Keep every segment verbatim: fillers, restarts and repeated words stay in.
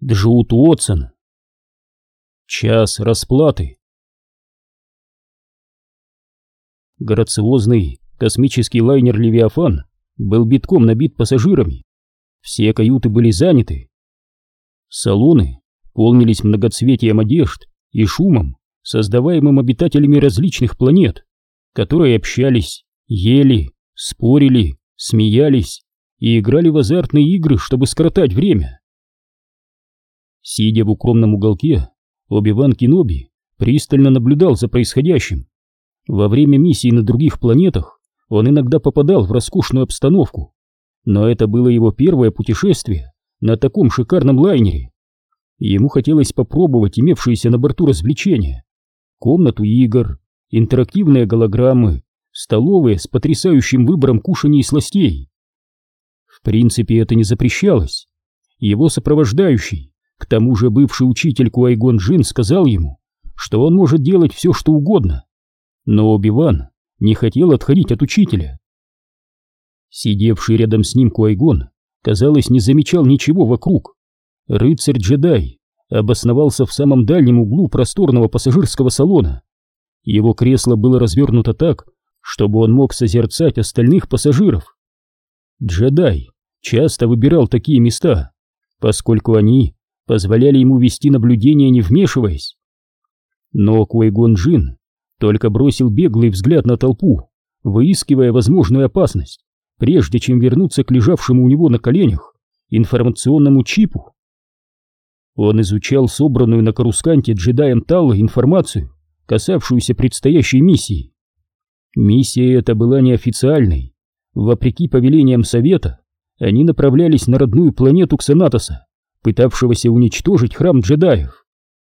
Джуд Уотсон. Час расплаты. Грациозный космический лайнер «Левиафан» был битком набит пассажирами. Все каюты были заняты. Салоны полнились многоцветием одежд и шумом, создаваемым обитателями различных планет, которые общались, ели, спорили, смеялись и играли в азартные игры, чтобы скоротать время. Сидя в укромном уголке, Оби-Ван Кеноби пристально наблюдал за происходящим. Во время миссий на других планетах он иногда попадал в роскошную обстановку, но это было его первое путешествие на таком шикарном лайнере. Ему хотелось попробовать имевшиеся на борту развлечения: комнату игр, интерактивные голограммы, столовые с потрясающим выбором кушаний и сластей. В принципе, это не запрещалось. Его сопровождающий, к тому же бывший учитель Куай-Гон Джинн, сказал ему, что он может делать все, что угодно. Но Оби-Ван не хотел отходить от учителя. Сидевший рядом с ним Куай-Гон, казалось, не замечал ничего вокруг. Рыцарь-джедай обосновался в самом дальнем углу просторного пассажирского салона. Его кресло было развернуто так, чтобы он мог созерцать остальных пассажиров. Джедай часто выбирал такие места, поскольку они позволяли ему вести наблюдение, не вмешиваясь. Но Куай-Гон Джинн только бросил беглый взгляд на толпу, выискивая возможную опасность, прежде чем вернуться к лежавшему у него на коленях информационному чипу. Он изучал собранную на Корусканте джедаем Талла информацию, касавшуюся предстоящей миссии. Миссия эта была неофициальной. Вопреки повелениям Совета, они направлялись на родную планету Ксанатоса, пытавшегося уничтожить храм джедаев.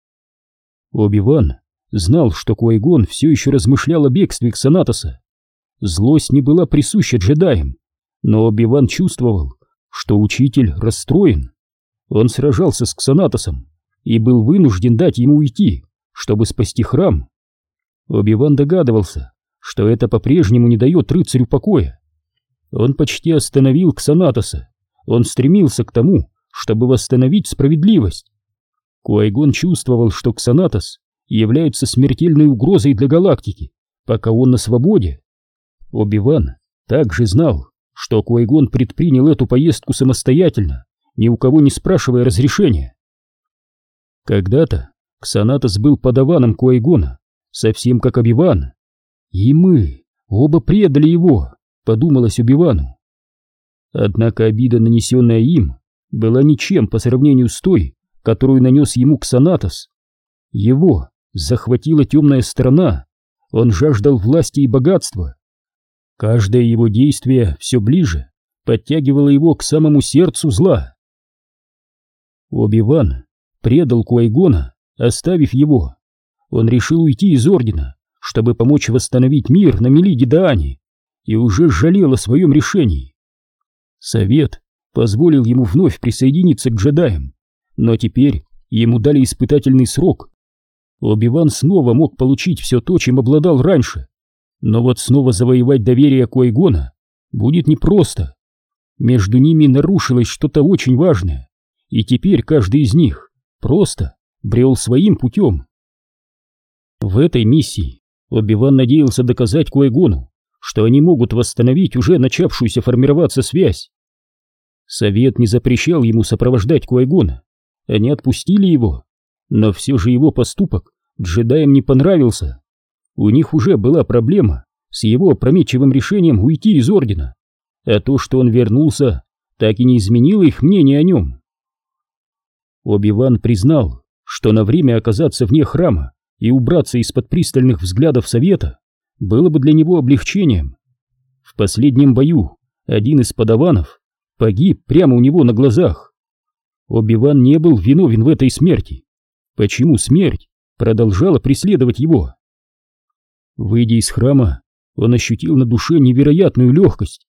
Оби-Ван знал, что Куай-Гон все еще размышлял о бегстве Ксанатоса. Злость не была присуща джедаям, но Оби-Ван чувствовал, что учитель расстроен. Он сражался с Ксанатосом и был вынужден дать ему уйти, чтобы спасти храм. Оби-Ван догадывался, что это по-прежнему не дает рыцарю покоя. Он почти остановил Ксанатоса. Он стремился к тому, чтобы восстановить справедливость. Куай-Гон чувствовал, что Ксанатос является смертельной угрозой для галактики, пока он на свободе. Оби-Ван также знал, что Куай-Гон предпринял эту поездку самостоятельно, ни у кого не спрашивая разрешения. Когда-то Ксанатос был подаваном Куай-Гона, совсем как Оби-Ван. И мы оба предали его, подумалось Оби-Вану. Однако обида, нанесенная им, была ничем по сравнению с той, которую нанес ему Ксанатос. Его захватила темная сторона, он жаждал власти и богатства. Каждое его действие все ближе подтягивало его к самому сердцу зла. Оби-Ван предал Куай-Гона, оставив его. Он решил уйти из Ордена, чтобы помочь восстановить мир на Мелиде-Даане, и уже жалел о своем решении. Совет позволил ему вновь присоединиться к джедаям, но теперь ему дали испытательный срок. Оби-Ван снова мог получить все то, чем обладал раньше, но вот снова завоевать доверие Куай-Гона будет непросто. Между ними нарушилось что-то очень важное, и теперь каждый из них просто брел своим путем. В этой миссии Оби-Ван надеялся доказать Куай-Гону, что они могут восстановить уже начавшуюся формироваться связь. Совет не запрещал ему сопровождать Куай-Гона, они отпустили его, но все же его поступок джедаям не понравился. У них уже была проблема с его опрометчивым решением уйти из Ордена, а то, что он вернулся, так и не изменило их мнение о нем. Оби-Ван признал, что на время оказаться вне храма и убраться из-под пристальных взглядов Совета было бы для него облегчением. В последнем бою один из подаванов погиб прямо у него на глазах. Оби-Ван не был виновен в этой смерти. Почему смерть продолжала преследовать его? Выйдя из храма, он ощутил на душе невероятную легкость.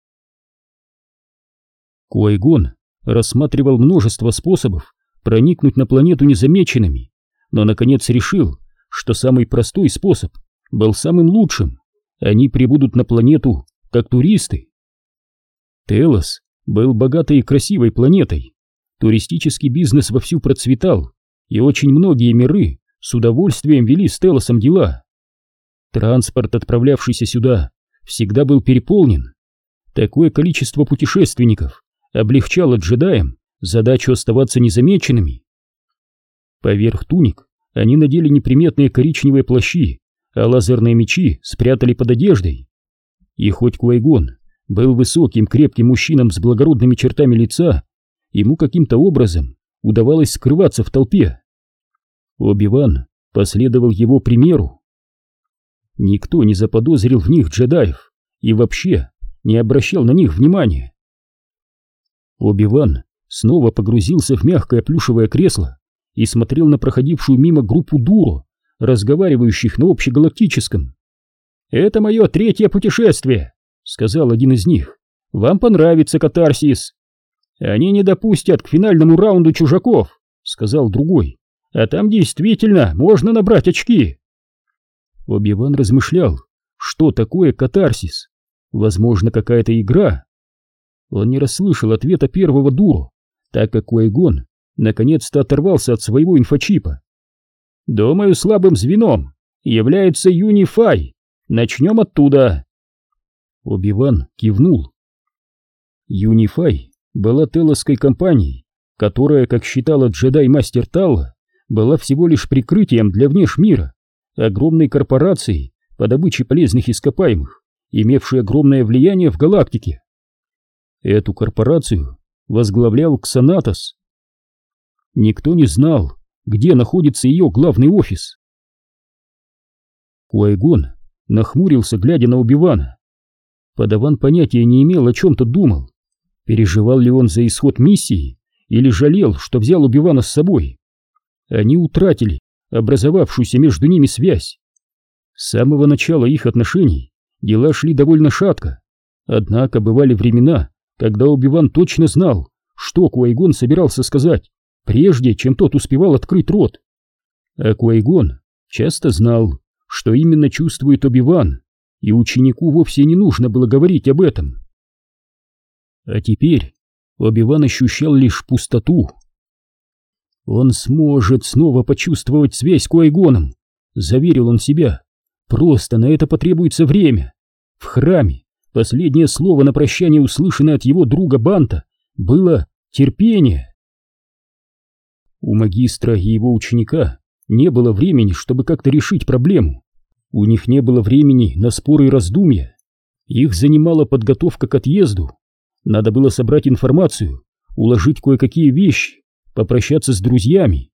Куай-Гон рассматривал множество способов проникнуть на планету незамеченными, но наконец решил, что самый простой способ был самым лучшим. Они прибудут на планету как туристы. Телос был богатой и красивой планетой. туристический бизнес вовсю процветал, и очень многие миры с удовольствием вели с Телосом дела. Транспорт, отправлявшийся сюда, всегда был переполнен. Такое количество путешественников облегчало джедаям задачу оставаться незамеченными. Поверх туник они надели неприметные коричневые плащи, а лазерные мечи спрятали под одеждой. И хоть Квай-Гон был высоким, крепким мужчином с благородными чертами лица, ему каким-то образом удавалось скрываться в толпе. Оби-Ван последовал его примеру. Никто не заподозрил в них джедаев и вообще не обращал на них внимания. Оби-Ван снова погрузился в мягкое плюшевое кресло и смотрел на проходившую мимо группу дуро, разговаривающих на общегалактическом. «Это мое третье путешествие», — сказал один из них. «Вам понравится катарсис». «Они не допустят к финальному раунду чужаков», — сказал другой. «А там действительно можно набрать очки». Оби-Ван размышлял, что такое катарсис. Возможно, какая-то игра. Он не расслышал ответа первого дуро, так как Квай-Гон наконец-то оторвался от своего инфочипа. «Думаю, слабым звеном является Юнифай. Начнем оттуда». Оби-Ван кивнул. Юнифай была телосской компанией, которая, как считала джедай-мастер Талла, была всего лишь прикрытием для внешмира, огромной корпорацией по добыче полезных ископаемых, имевшей огромное влияние в галактике. Эту корпорацию возглавлял Ксанатос. Никто не знал, где находится ее главный офис. Квай-Гон нахмурился, глядя на Оби-Вана. Падаван понятия не имел, о чем тот думал. Переживал ли он за исход миссии или жалел, что взял Оби-Вана с собой? Они утратили образовавшуюся между ними связь. С самого начала их отношений дела шли довольно шатко, однако бывали времена, когда Оби-Ван точно знал, что Квай-Гон собирался сказать, прежде чем тот успевал открыть рот. А Квай-Гон часто знал, что именно чувствует Оби-Ван, и ученику вовсе не нужно было говорить об этом. А теперь Оби-Ван ощущал лишь пустоту. Он сможет снова почувствовать связь с Квай-Гоном, заверил он себя. Просто на это потребуется время. В храме последнее слово на прощание, услышанное от его друга Банта, было терпение. У магистра и его ученика не было времени, чтобы как-то решить проблему. У них не было времени на споры и раздумья. Их занимала подготовка к отъезду. Надо было собрать информацию, уложить кое-какие вещи, попрощаться с друзьями.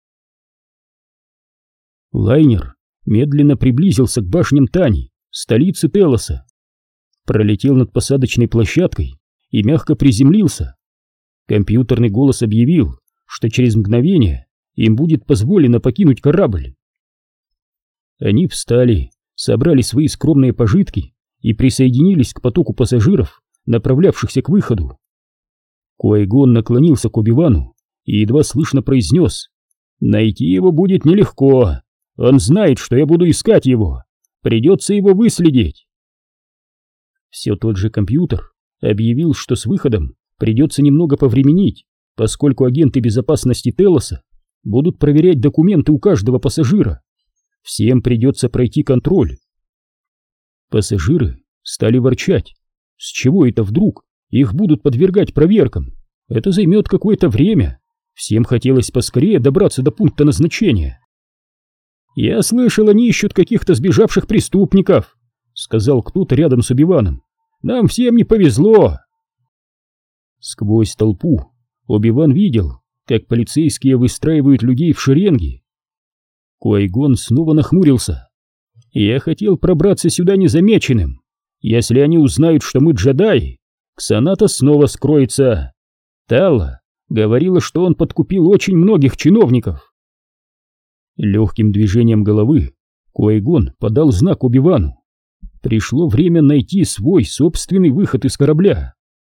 Лайнер медленно приблизился к башням Тани, столицы Телоса. Пролетел над посадочной площадкой и мягко приземлился. Компьютерный голос объявил, что через мгновение им будет позволено покинуть корабль. Они встали, собрали свои скромные пожитки и присоединились к потоку пассажиров, направлявшихся к выходу. Квай-Гон наклонился к Оби-Вану и едва слышно произнес: «Найти его будет нелегко. Он знает, что я буду искать его. Придется его выследить». Все тот же компьютер объявил, что с выходом придется немного повременить, поскольку агенты безопасности Телоса будут проверять документы у каждого пассажира. Всем придется пройти контроль. Пассажиры стали ворчать. С чего это вдруг их будут подвергать проверкам? Это займет какое-то время. Всем хотелось поскорее добраться до пункта назначения. «Я слышал, они ищут каких-то сбежавших преступников», — сказал кто-то рядом с Оби-Ваном. «Нам всем не повезло». Сквозь толпу Оби-Ван видел, как полицейские выстраивают людей в шеренги. Квай-Гон снова нахмурился. «Я хотел пробраться сюда незамеченным. Если они узнают, что мы джедаи, Ксанатос снова скроется. Талла говорила, что он подкупил очень многих чиновников». Легким движением головы Квай-Гон подал знак Оби-Вану. Пришло время найти свой собственный выход из корабля.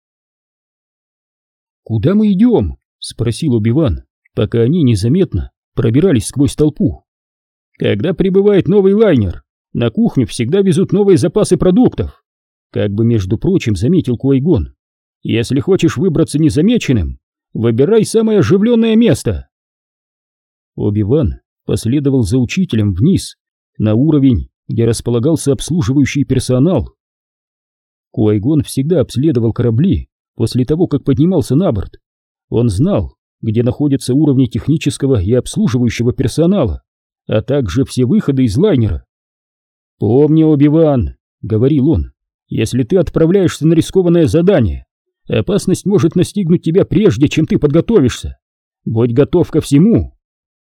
«Куда мы идем?» — спросил Оби-Ван, пока они незаметно пробирались сквозь толпу. «Когда прибывает новый лайнер, на кухню всегда везут новые запасы продуктов», — как бы между прочим заметил Квай-Гон. «Если хочешь выбраться незамеченным, Выбирай самое оживленное место!» Оби-Ван последовал за учителем вниз, на уровень, где располагался обслуживающий персонал. Ки-Гон всегда обследовал корабли после того, как поднимался на борт. Он знал, где находятся уровни технического и обслуживающего персонала, а также все выходы из лайнера. «Помни, Оби-Ван», — говорил он, — «если ты отправляешься на рискованное задание, опасность может настигнуть тебя прежде, чем ты подготовишься. Будь готов ко всему».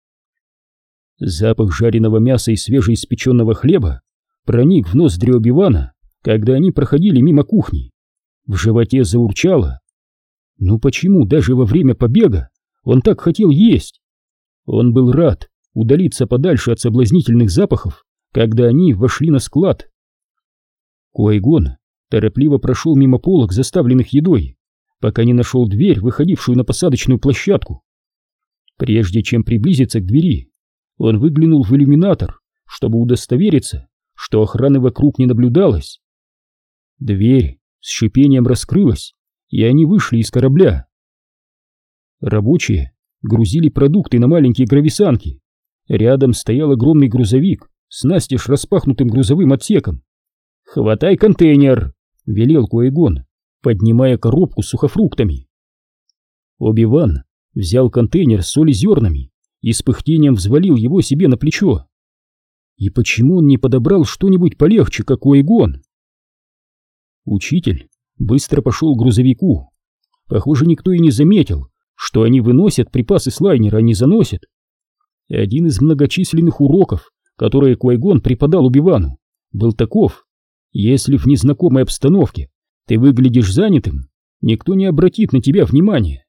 Запах жареного мяса и свежеиспеченного хлеба проник в ноздри Оби-Вана, когда они проходили мимо кухни. В животе заурчало. Ну почему даже во время побега он так хотел есть? Он был рад удалиться подальше от соблазнительных запахов, когда они вошли на склад. Ки-Гон торопливо прошел мимо полок, заставленных едой, пока не нашел дверь, выходившую на посадочную площадку. Прежде чем приблизиться к двери, он выглянул в иллюминатор, чтобы удостовериться, что охраны вокруг не наблюдалось. Дверь с шипением раскрылась, и они вышли из корабля. Рабочие грузили продукты на маленькие грависанки. Рядом стоял огромный грузовик с настежь распахнутым грузовым отсеком. «Хватай контейнер!» — велел Ки-Гон, поднимая коробку с сухофруктами. Оби-Ван взял контейнер с солью-зернами и с пыхтением взвалил его себе на плечо. И почему он не подобрал что-нибудь полегче, как Ки-Гон? Учитель быстро пошел к грузовику. Похоже, никто и не заметил, что они выносят припасы с лайнера, а не заносят. Один из многочисленных уроков, которые Ки-Гон преподал Оби-Вану, был таков: если в незнакомой обстановке ты выглядишь занятым, никто не обратит на тебя внимания.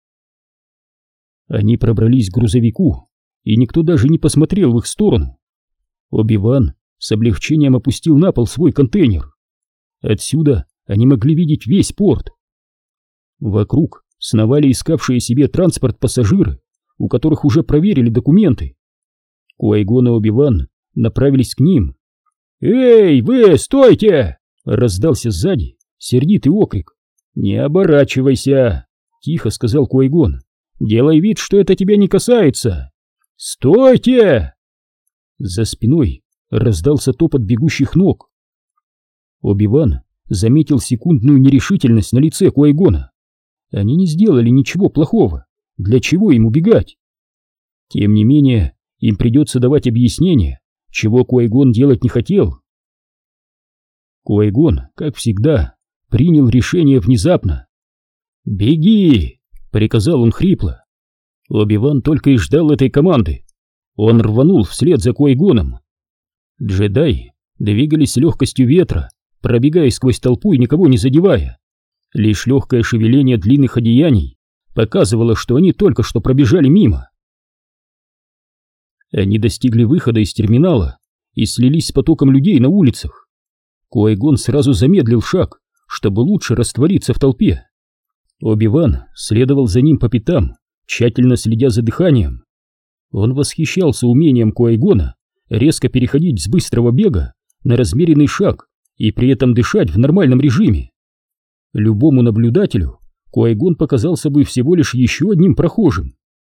Они пробрались к грузовику, и никто даже не посмотрел в их сторону. Оби-Ван с облегчением опустил на пол свой контейнер. Отсюда они могли видеть весь порт. Вокруг сновали искавшие себе транспорт пассажиры, у которых уже проверили документы. Ки-Гон и Оби-Ван направились к ним. «Эй, вы, стойте!» — раздался сзади сердитый окрик. «Не оборачивайся!» — тихо сказал Ки-Гон. «Делай вид, что это тебя не касается!» «Стойте!» За спиной раздался топот бегущих ног. Оби-Ван заметил секундную нерешительность на лице Ки-Гона. Они не сделали ничего плохого. Для чего им убегать? Тем не менее, им придется давать объяснение, чего Ки-Гон делать не хотел. Ки-Гон, как всегда, принял решение внезапно. «Беги!» — приказал он хрипло. Оби-Ван только и ждал этой команды. Он рванул вслед за Ки-Гоном. Джедаи двигались с легкостью ветра, пробегая сквозь толпу и никого не задевая. Лишь легкое шевеление длинных одеяний показывало, что они только что пробежали мимо. Они достигли выхода из терминала и слились с потоком людей на улицах. Ки-Гон сразу замедлил шаг, чтобы лучше раствориться в толпе. Оби-Ван следовал за ним по пятам, тщательно следя за дыханием. Он восхищался умением Ки-Гона резко переходить с быстрого бега на размеренный шаг и при этом дышать в нормальном режиме. Любому наблюдателю Ки-Гон показался бы всего лишь еще одним прохожим.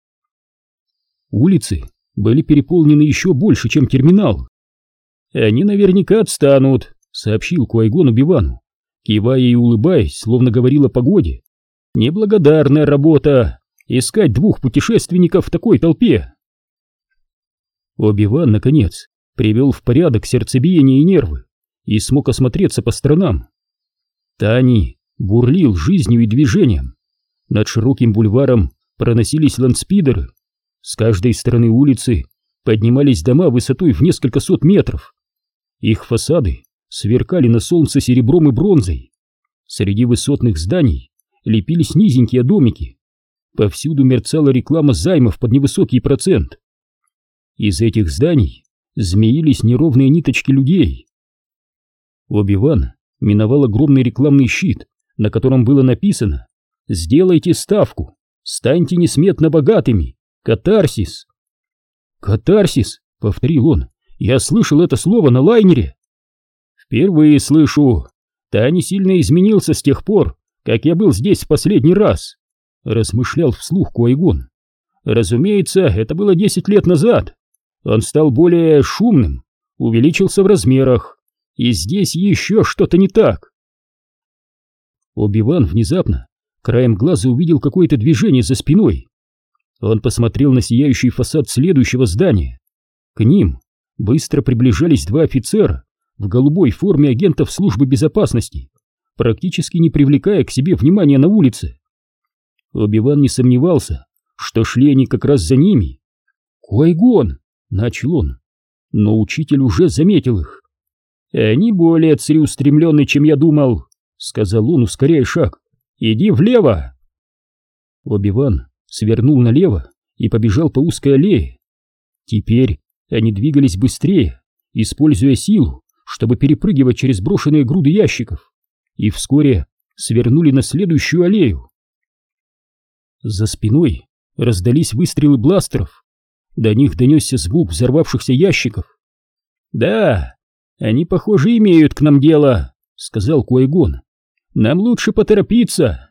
Улицы были переполнены еще больше, чем терминал. «Они наверняка отстанут», — сообщил Ки-Гон Оби-Вану, кивая и улыбаясь, словно говорил о погоде. «Неблагодарная работа — искать двух путешественников в такой толпе». Оби-Ван, наконец, привел в порядок сердцебиение и нервы и смог осмотреться по сторонам. Тани бурлил жизнью и движением. Над широким бульваром проносились ландспидеры. С каждой стороны улицы поднимались дома высотой в несколько сот метров. Их фасады сверкали на солнце серебром и бронзой. Среди высотных зданий лепились низенькие домики. Повсюду мерцала реклама займов под невысокий процент. Из этих зданий змеились неровные ниточки людей. Оби-Ван миновал огромный рекламный щит, на котором было написано: «Сделайте ставку, станьте несметно богатыми, катарсис». «Катарсис», — повторил он, — «я слышал это слово на лайнере». «Впервые слышу. Та не сильно изменился с тех пор, как я был здесь в последний раз», — размышлял вслух Куай-Гон. Разумеется, это было десять лет назад. Он стал более шумным, увеличился в размерах, и здесь еще что-то не так. Оби-Ван внезапно краем глаза увидел какое-то движение за спиной. Он посмотрел на сияющий фасад следующего здания. К ним быстро приближались два офицера в голубой форме агентов службы безопасности, практически не привлекая к себе внимания на улице. Оби-Ван не сомневался, что шли они как раз за ними. «Куай-Гон!» — начал он, но учитель уже заметил их. «Они более целеустремленны, чем я думал», — сказал он, ускоряя шаг. «Иди влево!» Оби-Ван свернул налево и побежал по узкой аллее. Теперь они двигались быстрее, используя силу, чтобы перепрыгивать через брошенные груды ящиков, и вскоре свернули на следующую аллею. За спиной раздались выстрелы бластеров. До них донесся звук взорвавшихся ящиков. «Да, они, похоже, имеют к нам дело», — сказал Куай-Гон. «Нам лучше поторопиться».